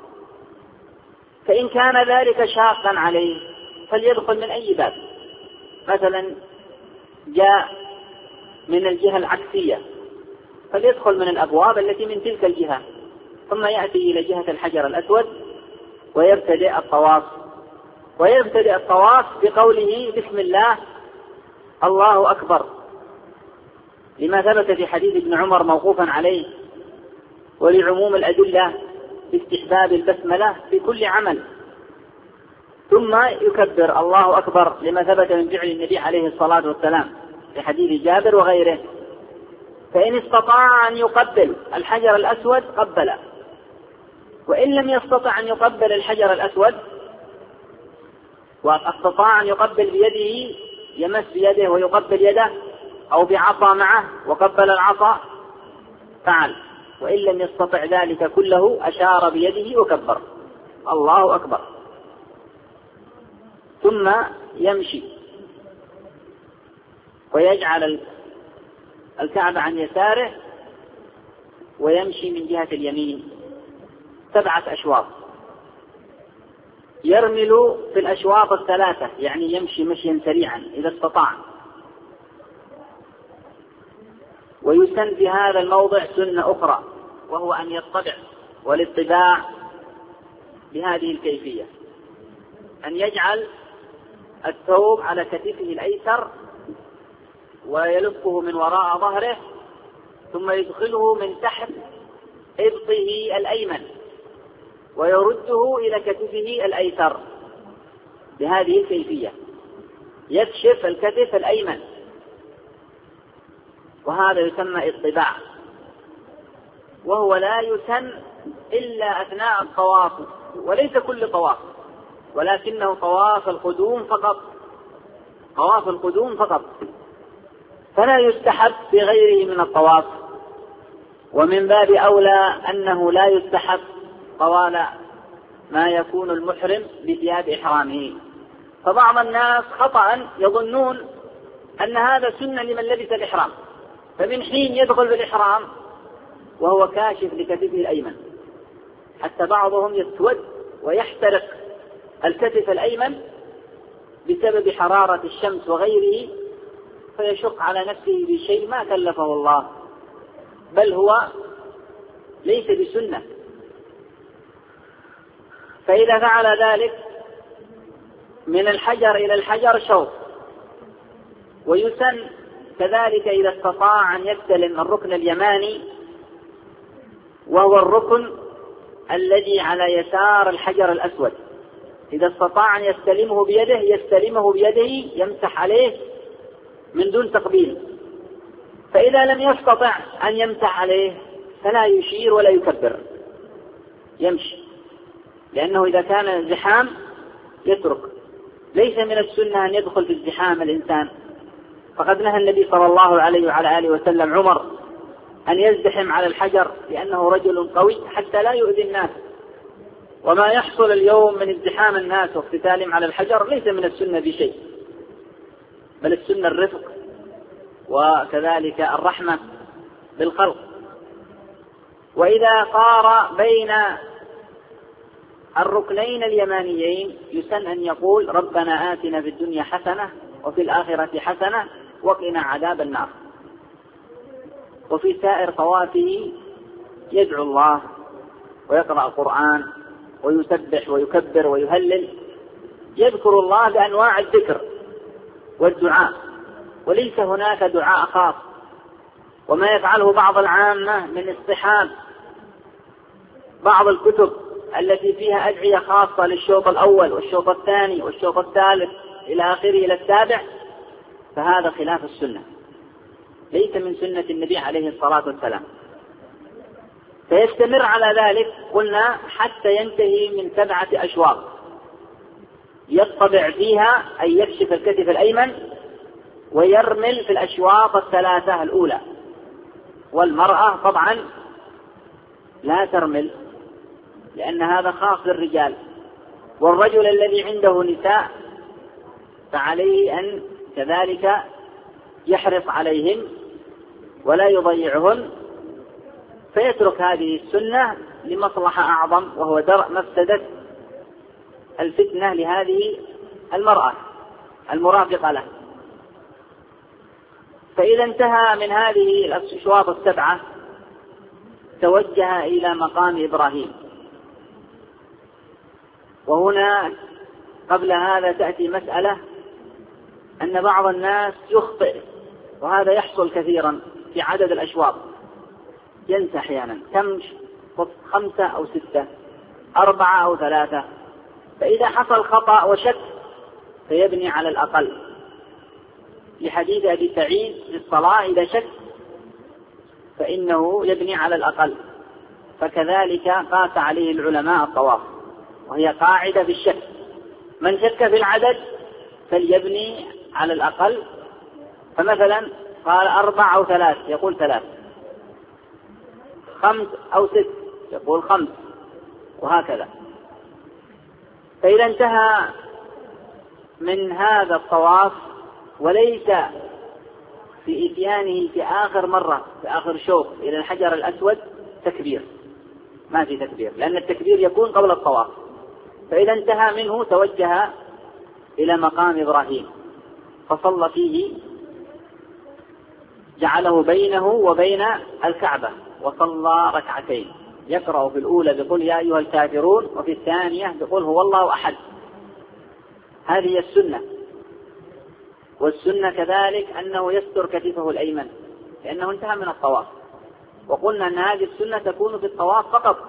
فإن كان ذلك شاقا عليه فليدخل من أي باب، مثلا جاء من الجهة العكسية فليدخل من الأبواب التي من تلك الجهة، ثم يأتي إلى جهة الحجر الأسود ويبتدئ الطواف. ويبتدئ الطواف بقوله: بسم الله الله أكبر، لما ثبت في حديث ابن عمر موقوفا عليه، ولعموم الأدلة باستحباب البسملة في كل عمل. ثم يكبر الله أكبر لما ثبت من فعل النبي عليه الصلاة والسلام في حديث جابر وغيره. فإن استطاع أن يقبل الحجر الأسود قبل، وإن لم يستطع أن يقبل الحجر الأسود واستطاع أن يقبل بيده يمس بيده ويقبل يده، أو بعصا معه وقبل العصا فعل، وإن لم يستطع ذلك كله أشار بيده وكبر الله أكبر. ثم يمشي ويجعل الكعبة عن يساره ويمشي من جهة اليمين 7 أشواط، يرمل في الأشواط 3، يعني يمشي مشيا سريعا إذا استطاع. ويسن في هذا الموضع سنة أخرى، وهو أن يطبع، والاطباع بهذه الكيفية: أن يجعل الثوب على كتفه الأيسر ويلفه من وراء ظهره، ثم يدخله من تحت إبطه الأيمن ويرده إلى كتفه الأيسر بهذه الكيفية، يكشف الكتف الأيمن، وهذا يسمى اطباع. وهو لا يسن إلا أثناء الطواف، وليس كل طواف، ولكنه طواف القدوم فقط، طواف القدوم فقط، فلا يستحب في غيره من الطواف. ومن باب أولى أنه لا يستحب طوال ما يكون المحرم بثياب إحرامه. فبعض الناس خطأ يظنون أن هذا سنة لمن لبس الإحرام، فمن حين يدخل بالإحرام وهو كاشف لكتفه الأيمن، حتى بعضهم يسود ويحترق الكتف الأيمن بسبب حرارة الشمس وغيره، فيشق على نفسه بشيء ما كلفه الله، بل هو ليس بسنة. فإذا فعل ذلك من الحجر إلى الحجر شوط. ويسن كذلك إذا استطاع أن يستلم الركن اليماني، وهو الركن الذي على يسار الحجر الأسود، إذا استطاع أن يستلمه بيده يستلمه بيده، يمسح عليه من دون تقبيل. فإذا لم يستطع أن يمسح عليه فلا يشير ولا يكبر، يمشي، لأنه إذا كان زحام يترك. ليس من السنة أن يدخل في الزحام الإنسان، فقد نهى النبي صلى الله عليه وعلى آله وسلم عمر أن يزدحم على الحجر، لأنه رجل قوي حتى لا يؤذي الناس. وما يحصل اليوم من ازدحام الناس واقتتالهم على الحجر ليس من السنة بشيء، بل السنة الرفق وكذلك الرحمة بالخلق. وإذا قار بين الركنين اليمانيين يسن أن يقول ربنا آتنا في الدنيا حسنة وفي الآخرة حسنة وقنا عذاب النار. وفي سائر طوافه يدعو الله ويقرأ القرآن ويسبح ويكبر ويهلل، يذكر الله بأنواع الذكر والدعاء، وليس هناك دعاء خاص. وما يفعله بعض العامة من اصطحاب بعض الكتب التي فيها أدعية خاصة للشوط الأول والشوط الثاني والشوط الثالث إلى آخره إلى السابع، فهذا خلاف السنة، ليس من سنة النبي عليه الصلاة والسلام. فيستمر على ذلك قلنا حتى ينتهي من 7 أشواط يطبع فيها أي يكشف الكتف الأيمن ويرمل في الأشواط 3 الأولى. والمرأة طبعا لا ترمل لأن هذا خاص بالرجال، والرجل الذي عنده نساء فعليه أن كذلك يحرص عليهن ولا يضيعهن، فيترك هذه السنة لمصلحة أعظم وهو درء مفسدة الفتنة لهذه المرأة المرافقة له. فإذا انتهى من هذه الأشواط 7 توجه إلى مقام إبراهيم. وهنا قبل هذا تأتي مسألة أن بعض الناس يخطئ، وهذا يحصل كثيرا في عدد الأشواط، ينسى أحيانا كم 5 أو 6 4 أو 3، فإذا حصل خطأ وشك فيبني على الأقل، لحديث أبي سعيد في الصلاة إذا شك فإنه يبني على الأقل. فكذلك قاس عليه العلماء الطواف، وهي قاعدة في الشك، من شك في العدد فليبني على الأقل. فمثلا قال 4 أو 3 يقول 3، 5 أو 6 يقول 5، وهكذا. فإذا انتهى من هذا الطواف وليس في إتيانه في آخر مرة في آخر شوط إلى الحجر الأسود تكبير، ما في تكبير، لأن التكبير يكون قبل الطواف. فإذا انتهى منه توجه إلى مقام إبراهيم فصلى فيه، جعله بينه وبين الكعبة وصلى 2 ركعتين، يقرأ في الأولى بقول يا أيها الكافرون وفي الثانية بقول هو الله أحد. هذه السنة. والسنة كذلك أنه يستر كتفه الأيمن لأنه انتهى من الطواف، وقلنا أن هذه السنة تكون في الطواف فقط.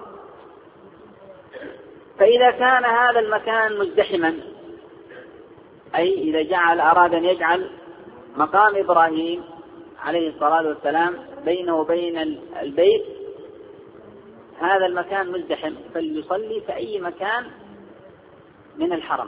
فإذا كان هذا المكان مزدحما، أي إذا أراد أن يجعل مقام إبراهيم عليه الصلاة والسلام بينه وبين البيت هذا المكان مزدحم، فليصلي في أي مكان من الحرم.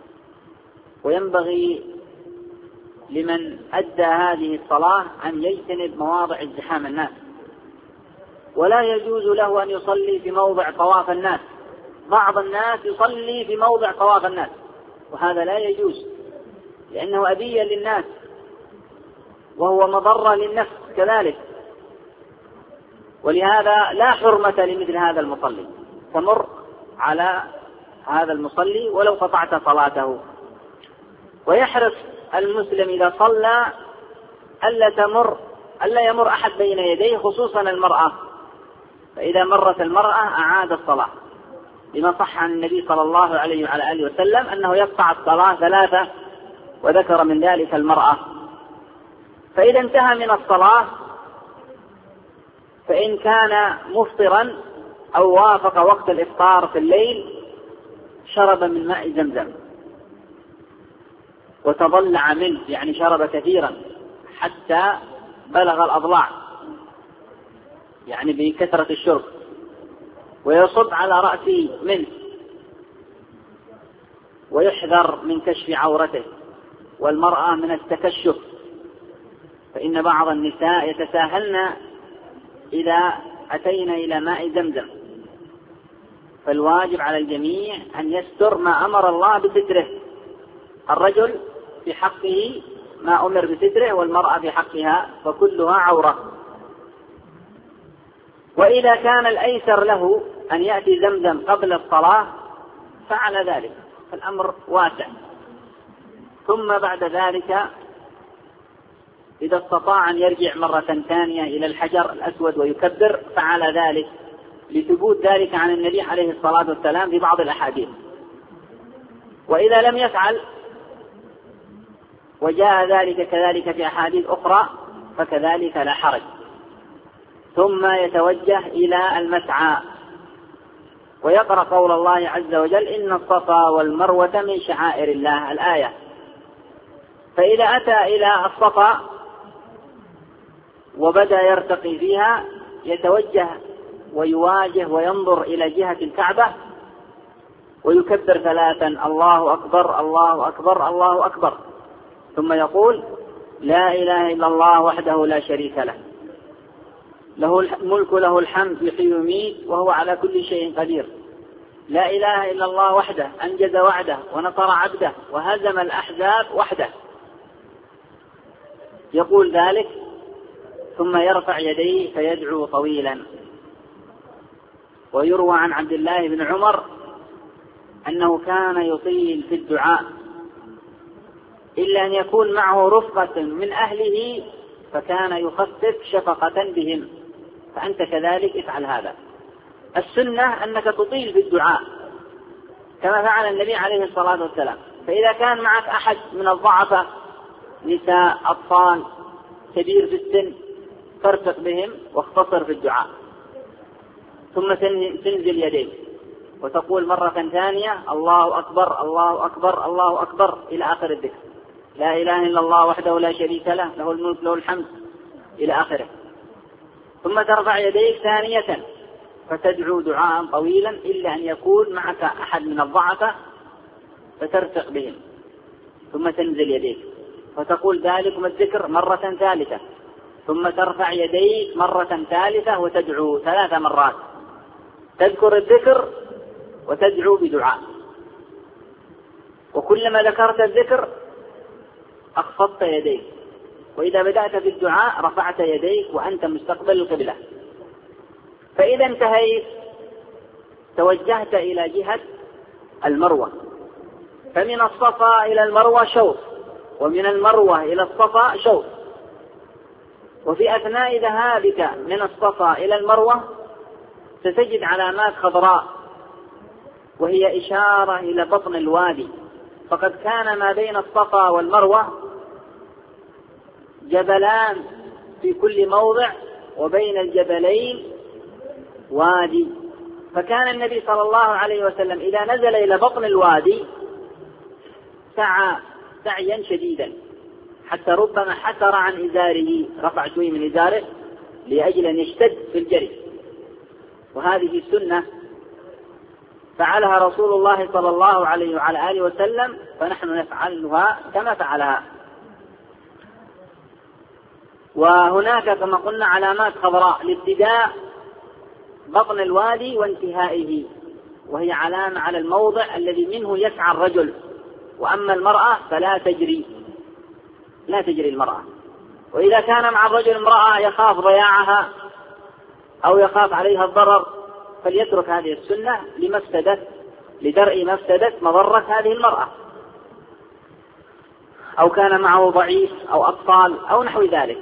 وينبغي لمن أدى هذه الصلاة أن يجتنب مواضع ازدحام الناس، ولا يجوز له أن يصلي في موضع طواف الناس. بعض الناس يصلي في موضع طواف الناس، وهذا لا يجوز لأنه أذية للناس وهو مضرة للنفس كذلك. ولهذا لا حرمة لمثل هذا المصلي، تمر على هذا المصلي ولو قطعت صلاته. ويحرص المسلم إذا صلى ألا يمر أحد بين يديه، خصوصا المرأة، فإذا مرت المرأة أعاد الصلاة، لما صح عن النبي صلى الله عليه وعلى آله وسلم أنه يقطع الصلاة 3 وذكر من ذلك المرأة. فإذا انتهى من الصلاة فإن كان مفطرا أو وافق وقت الإفطار في الليل شرب من ماء زمزم وتضلع منه، يعني شرب كثيرا حتى بلغ الأضلاع، يعني بكثرة الشرب، ويصب على رأسه منه، ويحذر من كشف عورته، والمرأة من التكشف، فإن بعض النساء يتساهلن إذا أتينا إلى ماء زمزم. فالواجب على الجميع أن يستر ما أمر الله بستره. الرجل في حقه ما أمر بستره، والمرأة في حقها فكلها عورة. وإذا كان الأيسر له أن يأتي زمزم قبل الصلاة فعل ذلك، فالأمر واسع. ثم بعد ذلك إذا استطاع أن يرجع مرة ثانية إلى الحجر الأسود ويكبر فعل ذلك، لثبوت ذلك عن النبي عليه الصلاة والسلام في بعض الأحاديث. وإذا لم يفعل وجاء ذلك كذلك في أحاديث أخرى فكذلك لا حرج. ثم يتوجه إلى المسعى ويقرأ قول الله عز وجل: إن الصفا والمروة من شعائر الله، الآية. فإذا أتى إلى الصفا وبدأ يرتقي فيها يتوجه ويواجه وينظر إلى جهة الكعبة ويكبر 3: الله أكبر الله أكبر الله أكبر، ثم يقول: لا إله إلا الله وحده لا شريك له، له الملك له الحمد يحيي ويميت وهو على كل شيء قدير، لا إله إلا الله وحده أنجز وعده ونصر عبده وهزم الأحزاب وحده. يقول ذلك ثم يرفع يديه فيدعو طويلا. ويروى عن عبد الله بن عمر أنه كان يطيل في الدعاء إلا أن يكون معه رفقة من أهله فكان يخفف شفقة بهم. فأنت كذلك افعل هذا. السنة أنك تطيل في الدعاء كما فعل النبي عليه الصلاة والسلام. فإذا كان معك أحد من الضعفاء، نساء، أطفال، كبير في السن، فارفق بهم واختصر في الدعاء. ثم تنزل يديك وتقول مرة ثانية: الله أكبر الله أكبر الله أكبر إلى آخر الذكر، لا إله إلا الله وحده لا شريك له، له الملك له الحمد إلى آخره. ثم ترفع يديك ثانية فتدعو دعاء طويلا إلا أن يكون معك أحد من الضعفاء فترفق بهم. ثم تنزل يديك وتقول ذلكم الذكر مرة ثالثة. ثم ترفع يديك مرة ثالثة وتدعو 3 مرات، تذكر الذكر وتدعو بدعاء. وكلما ذكرت الذكر أخفضت يديك، وإذا بدأت في الدعاء رفعت يديك وأنت مستقبل القبلة. فإذا انتهيت توجهت إلى جهة المروة. فمن الصفا إلى المروة شوط، ومن المروة إلى الصفا شوط. وفي أثناء ذهابك من الصفا إلى المروة ستجد علامات خضراء وهي إشارة إلى بطن الوادي. فقد كان ما بين الصفا والمروة جبلان في كل موضع، وبين الجبلين وادي. فكان النبي صلى الله عليه وسلم إذا نزل إلى بطن الوادي سعى سعيا شديدا حتى ربما حسر عن إزاره، رفع شوي من إزاره لأجل أن يشتد في الجري. وهذه السنة فعلها رسول الله صلى الله عليه وعلى آله وسلم، فنحن نفعلها كما فعلها. وهناك كما قلنا علامات خضراء لابتداء بطن الوادي وانتهائه، وهي علامة على الموضع الذي منه يسعى الرجل. وأما المرأة فلا تجري، لا تجري المرأة. وإذا كان مع الرجل امرأة يخاف ضياعها أو يخاف عليها الضرر فليترك هذه السنة لدرء مفسدة مضرة هذه المرأة، أو كان معه ضعيف أو أطفال أو نحو ذلك.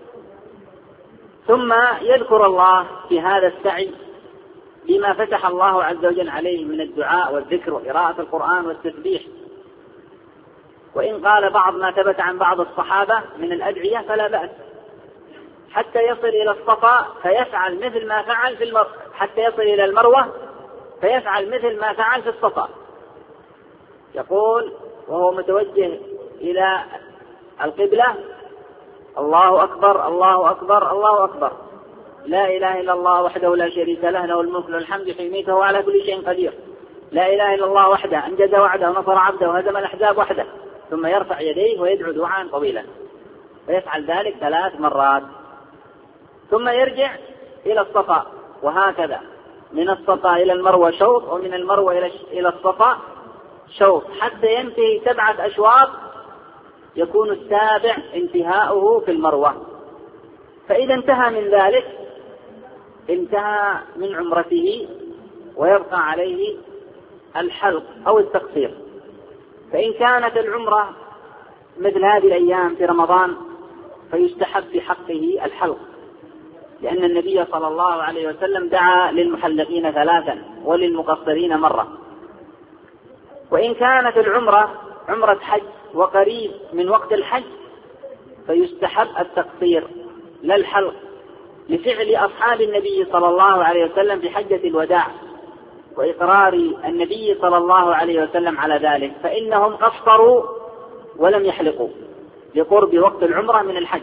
ثم يذكر الله في هذا السعي بما فتح الله عز وجل عليه من الدعاء والذكر وقراءة القرآن والتسبيح. وإن قال بعض ما ثبت عن بعض الصحابة من الأدعية فلا بأس، حتى يصل إلى الصفا فيفعل مثل ما فعل في المروة، حتى يصل إلى المروة فيفعل مثل ما فعل في الصفا. يقول وهو متوجه إلى القبلة: الله أكبر الله أكبر الله أكبر، لا إله إلا الله وحده لا شريك له، له الملك له الحمد يحيي ويميت وهو على كل شيء قدير، لا إله إلا الله وحده أنجز وعده ونصر عبده وهزم الأحزاب وحده. ثم يرفع يديه ويدعو دعاء طويلا، ويفعل ذلك 3 مرات. ثم يرجع إلى الصفا، وهكذا من الصفا إلى المروة شوط، ومن المروة إلى الصفا شوط، حتى ينتهي 7 أشواط يكون السابع انتهاؤه في المروة. فإذا انتهى من ذلك انتهى من عمرته، ويبقى عليه الحلق أو التقصير. فإن كانت العمرة مثل هذه الأيام في رمضان فيستحب في حقه الحلق، لأن النبي صلى الله عليه وسلم دعا للمحلقين 3 وللمقصرين مرة. وإن كانت العمرة عمرة حج وقريب من وقت الحج فيستحب التقصير لا الحلق، لفعل أصحاب النبي صلى الله عليه وسلم في حجة الوداع وإقرار النبي صلى الله عليه وسلم على ذلك، فإنهم قصروا ولم يحلقوا لقرب وقت العمرة من الحج.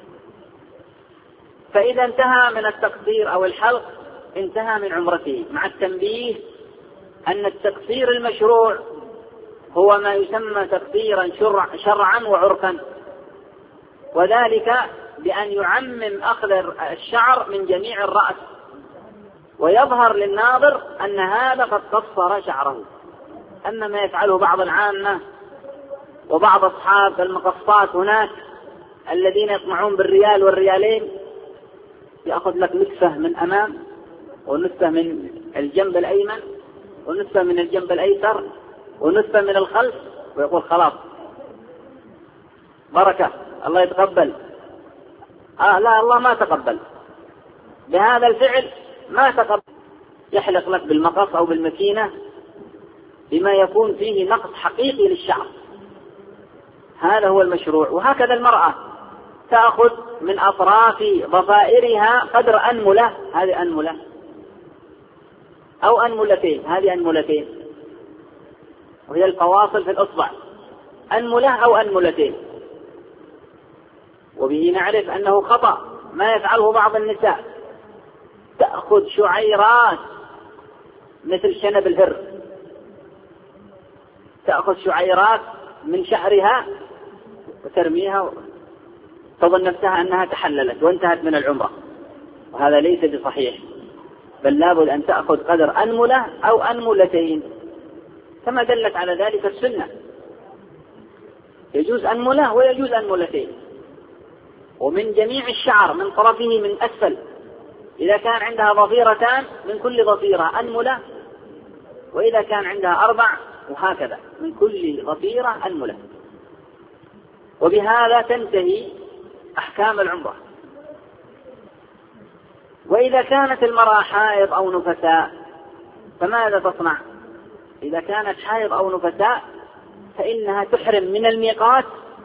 فإذا انتهى من التقصير أو الحلق انتهى من عمرته، مع التنبيه أن التقصير المشروع هو ما يسمى تقصيرا شرعا وعرفا، وذلك بأن يعمم أخذ الشعر من جميع الرأس، ويظهر للناظر أن هذا قد قصر شعره. أما ما يفعله بعض العامة وبعض أصحاب المقصات هناك الذين يطمعون بالريال والريالين، يأخذ لك نصفه من أمام ونصفه من الجنب الأيمن ونصفه من الجنب الأيسر ونصفه من الخلف، ويقول خلاص بركة الله يتقبل. لا، الله ما تقبل بهذا الفعل، ما تقبل. يحلق لك بالمقص أو بالمكينة بما يكون فيه نقص حقيقي للشعر، هذا هو المشروع. وهكذا المرأة تأخذ من أطراف ضفائرها قدر أنملة، هذه أنملة، أو أنملتين، هذه أنملتين، وهي الفواصل في الأصبع، أنملة أو أنملتين. وبه نعرف أنه خطأ ما يفعله بعض النساء، تأخذ شعيرات مثل شنب الهر، تأخذ شعيرات من شعرها وترميها، تظن نفسها أنها تحللت وانتهت من العمرة، وهذا ليس بصحيح، بل لابد أن تأخذ قدر أنملة أو أنملتين كما دلت على ذلك السنة. يجوز أنملة ويجوز أنملتين، ومن جميع الشعر من طرفه من أسفل، إذا كان عندها ضفيرتان من كل ضفيرة أنملة، وإذا كان عندها 4 وهكذا من كل ضفيرة أنملة. وبهذا تنتهي أحكام العمرة. وإذا كانت المرأة حائض أو نفساء فماذا تصنع؟ إذا كانت حائض أو نفساء فإنها تحرم من الميقات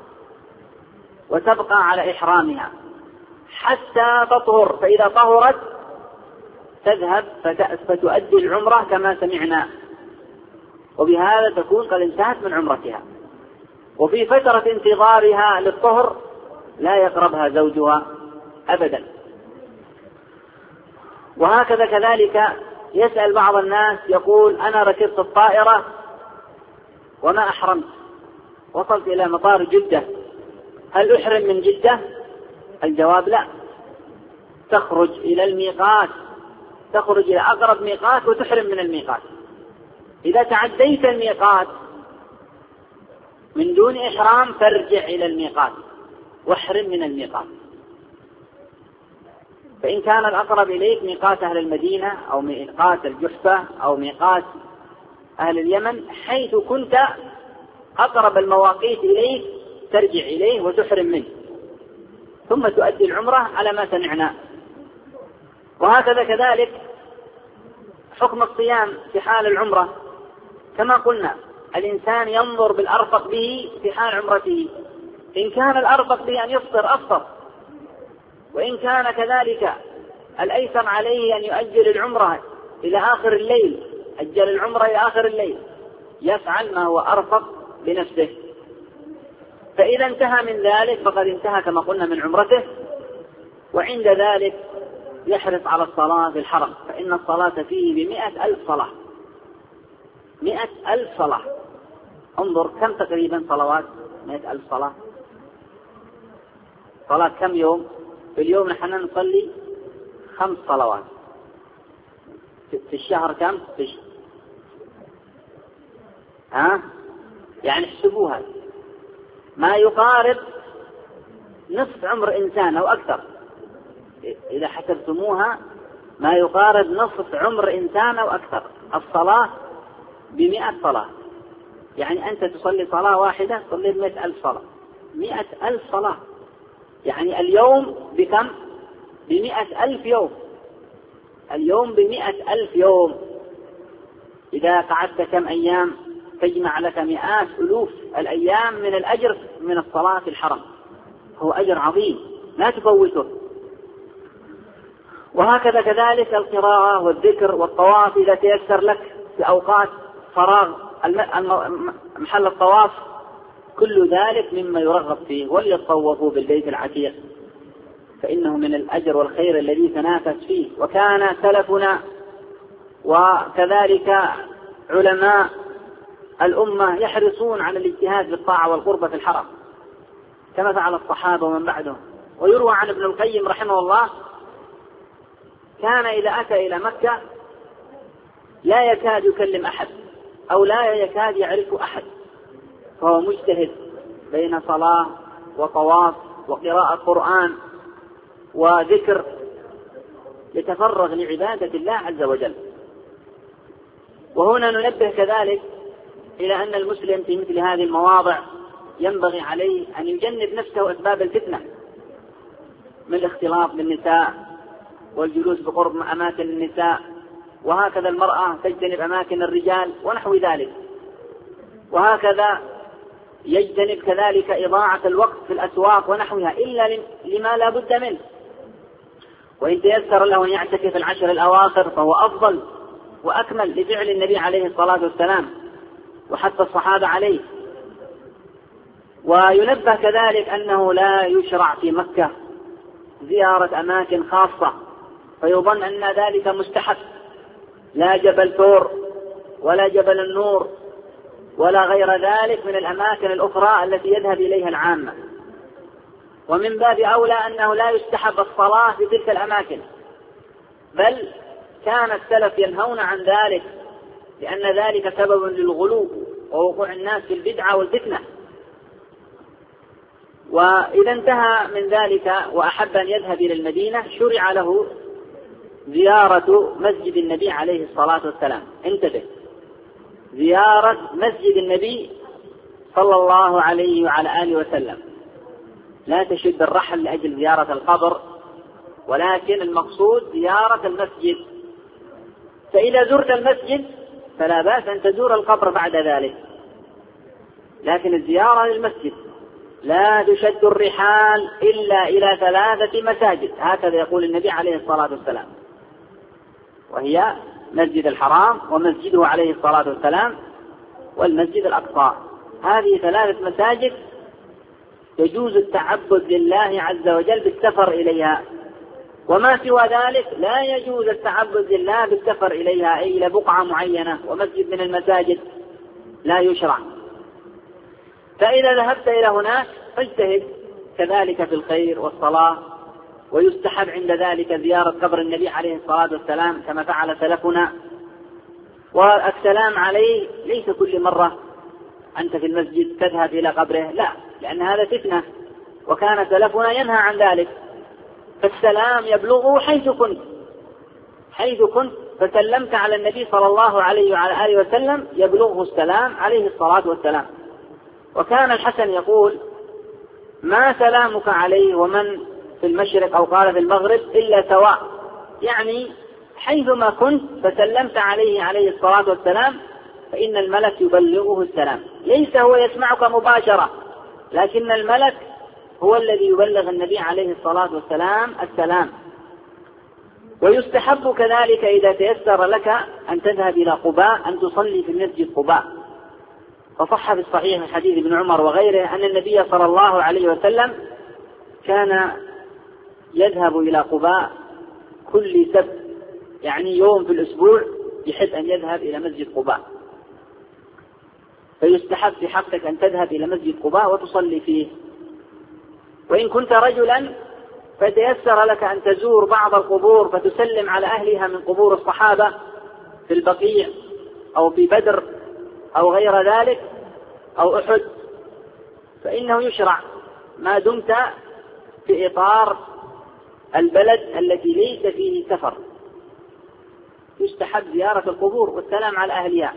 وتبقى على إحرامها حتى تطهر، فإذا طهرت تذهب فتؤدي العمرة كما سمعنا، وبهذا تكون قد انتهت من عمرتها. وفي فترة انتظارها للطهر لا يقربها زوجها أبدا. وهكذا كذلك يسأل بعض الناس يقول أنا ركبت الطائرة وما أحرمت، وصلت إلى مطار جدة، هل أحرم من جدة؟ الجواب لا، تخرج إلى الميقات، تخرج إلى أقرب ميقات وتحرم من الميقات. إذا تعديت الميقات من دون إحرام فارجع إلى الميقات واحرم من الميقات. فإن كان الأقرب إليك ميقات أهل المدينة أو ميقات الجحفة أو ميقات أهل اليمن، حيث كنت أقرب المواقيت إليك ترجع إليه وتحرم منه، ثم تؤدي العمرة على ما سمعنا. وهكذا كذلك حكم الصيام في حال العمرة، كما قلنا الإنسان ينظر بالأرفق به في حال عمرته، إن كان الأرفق به أن يفطر أفطر، وإن كان كذلك الأيسر عليه أن يؤجل العمرة إلى آخر الليل، أجل العمرة إلى آخر الليل، يفعل ما هو أرفق بنفسه. فإذا انتهى من ذلك فقد انتهى كما قلنا من عمرته. وعند ذلك يحرص على الصلاة في الحرم، فإن الصلاة فيه ب100,000 صلاة، 100,000 صلاة. انظر كم تقريبا صلوات 100,000 صلاة. صلاة كم يوم؟ في اليوم نحن نصلي 5 صلوات، في الشهر كم؟ يعني احسبوها، ما يقارب نصف عمر إنسان أو أكثر، إذا حسبتموها ما يقارب نصف عمر إنسان أو أكثر. الصلاة ب100 صلاة، يعني أنت تصلي صلاة واحدة تصلي 100,000 صلاة، 100,000 صلاة، يعني اليوم بكم؟ ب100,000 يوم، اليوم ب100,000 يوم. إذا قعدت كم أيام تجمع لك مئات ألوف الأيام من الأجر من الصلاة في الحرم، هو أجر عظيم لا تفوته. وهكذا كذلك القراءة والذكر والطواف إذا تيسر لك في أوقات فراغ محل الطواف، كل ذلك مما يرغب فيه. وليطوفوا بالبيت العتيق فإنه من الأجر والخير الذي تنافس فيه. وكان سلفنا وكذلك علماء الأمة يحرصون على الاجتهاد بالطاعة والقربة في الحرم كما فعل الصحابة ومن بعدهم. ويروى عن ابن القيم رحمه الله كان إذا أتى إلى مكة لا يكاد يكلم أحد أو لا يكاد يعرف أحد، فهو مجتهد بين صلاة وطواف وقراءة قرآن وذكر يتفرغ لعبادة الله عز وجل. وهنا ننبه كذلك إلى أن المسلم في مثل هذه المواضع ينبغي عليه أن يجنب نفسه أسباب الفتنة من الاختلاط بالنساء والجلوس بقرب أماكن النساء، وهكذا المرأة تجتنب أماكن الرجال ونحو ذلك. وهكذا يجتنب كذلك إضاعة الوقت في الأسواق ونحوها إلا لما لا بد منه. وإن تيسر له أن يعتكف 10 الأواخر فهو أفضل وأكمل لفعل النبي عليه الصلاة والسلام وحتى الصحابة عليه. وينبه كذلك أنه لا يشرع في مكة زيارة أماكن خاصة فيظن أن ذلك مستحب، لا جبل ثور ولا جبل النور ولا غير ذلك من الأماكن الأخرى التي يذهب إليها العامة. ومن باب أولى أنه لا يستحب الصلاة في تلك الأماكن، بل كان السلف ينهون عن ذلك لأن ذلك سبب للغلو ووقوع الناس في البدعة والفتنة. وإذا انتهى من ذلك وأحب أن يذهب إلى المدينة شرع له زيارة مسجد النبي عليه الصلاة والسلام. انتبه، زيارة مسجد النبي صلى الله عليه وعلى آله وسلم، لا تشد الرحل لأجل زيارة القبر، ولكن المقصود زيارة المسجد. فإذا زرت المسجد فلا بأس أن تزور القبر بعد ذلك، لكن الزيارة للمسجد لا تشد الرحال إلا إلى 3 مساجد، هكذا يقول النبي عليه الصلاة والسلام، وهي مسجد الحرام ومسجده عليه الصلاة والسلام والمسجد الأقصى. هذه 3 مساجد يجوز التعبد لله عز وجل بالسفر إليها، وما سوى ذلك لا يجوز التعبد لله بالسفر إليها أي إلى بقعة معينة ومسجد من المساجد لا يشرع. فإذا ذهبت إلى هناك فاجتهد كذلك في الخير والصلاة، ويستحب عند ذلك زيارة قبر النبي عليه الصلاة والسلام كما فعل سلفنا. والسلام عليه ليس كل مرة أنت في المسجد تذهب إلى قبره، لا، لأن هذا فتنة، وكان سلفنا ينهى عن ذلك. فالسلام يبلغه حيث كنت فسلمت على النبي صلى الله عليه وعلى آله وسلم يبلغه السلام عليه الصلاة والسلام. وكان الحسن يقول: ما سلامك عليه ومن في المشرق أو قال في المغرب إلا سواء، يعني حيثما كنت فسلمت عليه الصلاة والسلام فإن الملك يبلغه السلام، ليس هو يسمعك مباشرة، لكن الملك هو الذي يبلغ النبي عليه الصلاة والسلام السلام. ويستحب كذلك إذا تيسر لك أن تذهب إلى قباء أن تصلي في مسجد قباء، فصح في الصحيح حديث ابن عمر وغيره أن النبي صلى الله عليه وسلم كان يذهب إلى قباء كل سبت، يعني يوم في الأسبوع يحب أن يذهب إلى مسجد قباء. فيستحب في حقك أن تذهب إلى مسجد قباء وتصلي فيه. وإن كنت رجلا فتيسر لك أن تزور بعض القبور فتسلم على أهلها من قبور الصحابة في البقيع أو في بدر أو غير ذلك أو أحد، فإنه يشرع ما دمت في إطار البلد التي ليس فيه سفر، يستحب زيارة القبور والسلام على أهلها.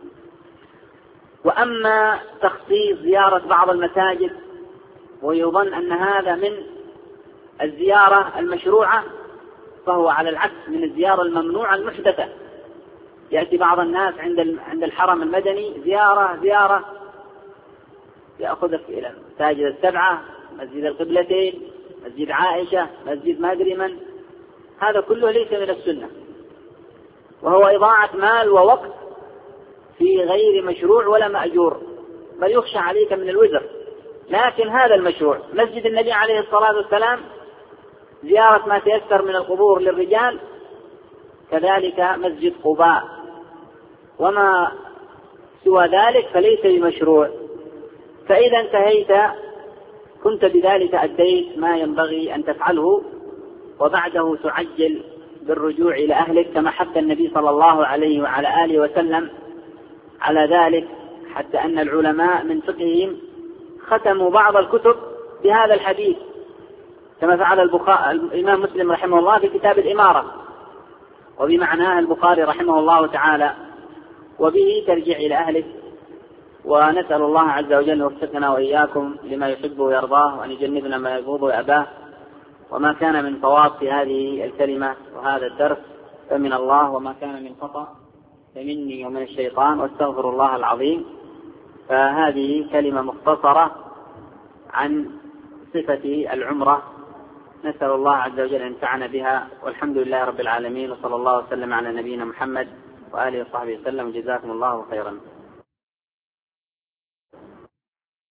وأما تخصيص زيارة بعض المساجد ويظن أن هذا من الزيارة المشروعة، فهو على العكس من الزيارة الممنوعة المحدثة. يأتي بعض الناس عند الحرم المدني زيارة يأخذك إلى المساجد السبعة، مسجد القبلتين، مسجد عائشة، مسجد ما أدري من، هذا كله ليس من السنة، وهو إضاعة مال ووقت في غير مشروع ولا مأجور، بل يخشى عليك من الوزر. لكن هذا المشروع مسجد النبي عليه الصلاة والسلام، زيارة ما تيسر من القبور للرجال، كذلك مسجد قباء، وما سوى ذلك فليس بمشروع. فإذا انتهيت كنت بذلك أديت ما ينبغي أن تفعله، وبعده تعجل بالرجوع إلى أهلك، كما حث النبي صلى الله عليه وعلى آله وسلم على ذلك، حتى أن العلماء من فقههم ختموا بعض الكتب بهذا الحديث، كما فعل الإمام مسلم رحمه الله في كتاب الإمارة، وبمعناه البخاري رحمه الله تعالى، وبه ترجع إلى أهلك. ونسأل الله عز وجل أن يوفقنا وإياكم لما يحب ويرضاه، وأن يجنبنا ما يبغض ويأباه. وما كان من صواب في هذه الكلمة وهذا الدرس فمن الله، وما كان من خطأ فمني ومن الشيطان، واستغفر الله العظيم. فهذه كلمة مختصرة عن صفة العمرة، نسأل الله عز وجل أن ينفعنا بها، والحمد لله رب العالمين، وصلى الله وسلم على نبينا محمد وآله وصحبه وسلم. جزاكم الله خيرا.